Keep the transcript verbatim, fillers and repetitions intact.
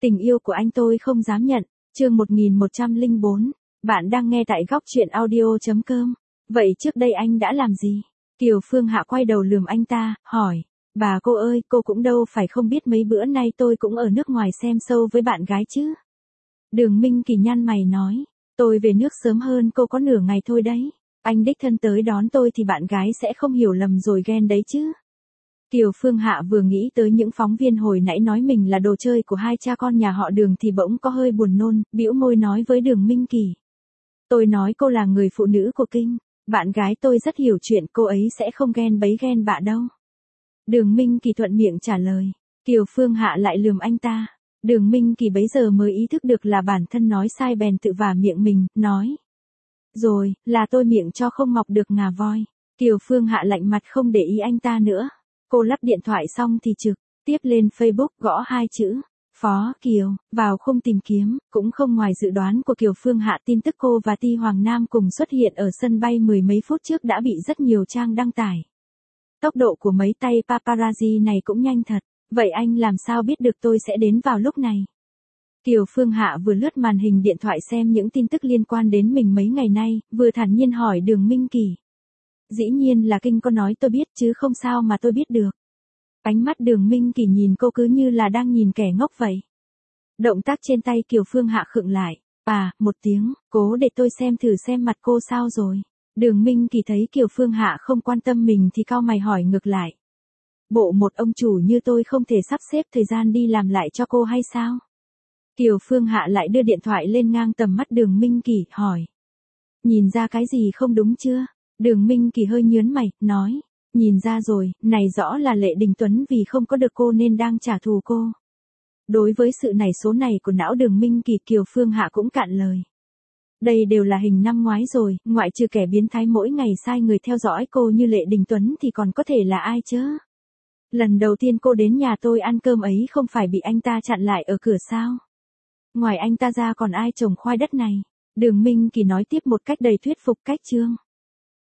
Tình yêu của anh tôi không dám nhận, chương một nghìn một trăm lẻ bốn, bạn đang nghe tại góc truyện audio.com. Vậy trước đây anh đã làm gì? Kiều Phương Hạ quay đầu lườm anh ta, hỏi, bà cô ơi, cô cũng đâu phải không biết mấy bữa nay tôi cũng ở nước ngoài xem show với bạn gái chứ. Đường Minh Kỳ nhăn mày nói, tôi về nước sớm hơn cô có nửa ngày thôi đấy. Anh đích thân tới đón tôi thì bạn gái sẽ không hiểu lầm rồi ghen đấy chứ. Kiều Phương Hạ vừa nghĩ tới những phóng viên hồi nãy nói mình là đồ chơi của hai cha con nhà họ Đường thì bỗng có hơi buồn nôn, bĩu môi nói với Đường Minh Kỳ. Tôi nói cô là người phụ nữ của kinh, bạn gái tôi rất hiểu chuyện, cô ấy sẽ không ghen bấy ghen bạ đâu. Đường Minh Kỳ thuận miệng trả lời, Kiều Phương Hạ lại lườm anh ta. Đường Minh Kỳ bấy giờ mới ý thức được là bản thân nói sai bèn tự vả miệng mình, nói. Rồi, là tôi miệng cho không mọc được ngà voi. Kiều Phương Hạ lạnh mặt không để ý anh ta nữa. Cô lắp điện thoại xong thì trực tiếp lên Facebook gõ hai chữ, Phó Kiều, vào khung tìm kiếm, cũng không ngoài dự đoán của Kiều Phương Hạ, tin tức cô và Ti Hoàng Nam cùng xuất hiện ở sân bay mười mấy phút trước đã bị rất nhiều trang đăng tải. Tốc độ của mấy tay paparazzi này cũng nhanh thật, vậy anh làm sao biết được tôi sẽ đến vào lúc này? Kiều Phương Hạ vừa lướt màn hình điện thoại xem những tin tức liên quan đến mình mấy ngày nay, vừa thản nhiên hỏi Đường Minh Kỳ. Dĩ nhiên là kinh có nói tôi biết chứ không sao mà tôi biết được. Ánh mắt Đường Minh Kỳ nhìn cô cứ như là đang nhìn kẻ ngốc vậy. Động tác trên tay Kiều Phương Hạ khựng lại. À, một tiếng, cố để tôi xem thử xem mặt cô sao rồi. Đường Minh Kỳ thấy Kiều Phương Hạ không quan tâm mình thì cau mày hỏi ngược lại. Bộ một ông chủ như tôi không thể sắp xếp thời gian đi làm lại cho cô hay sao? Kiều Phương Hạ lại đưa điện thoại lên ngang tầm mắt Đường Minh Kỳ, hỏi. Nhìn ra cái gì không đúng chưa? Đường Minh Kỳ hơi nhớn mày, nói. Nhìn ra rồi, này rõ là Lệ Đình Tuấn vì không có được cô nên đang trả thù cô. Đối với sự nảy số này của não Đường Minh Kỳ, Kiều Phương Hạ cũng cạn lời. Đây đều là hình năm ngoái rồi, ngoại trừ kẻ biến thái mỗi ngày sai người theo dõi cô như Lệ Đình Tuấn thì còn có thể là ai chứ? Lần đầu tiên cô đến nhà tôi ăn cơm ấy không phải bị anh ta chặn lại ở cửa sao? Ngoài anh ta ra còn ai trồng khoai đất này? Đường Minh Kỳ nói tiếp một cách đầy thuyết phục cách chương.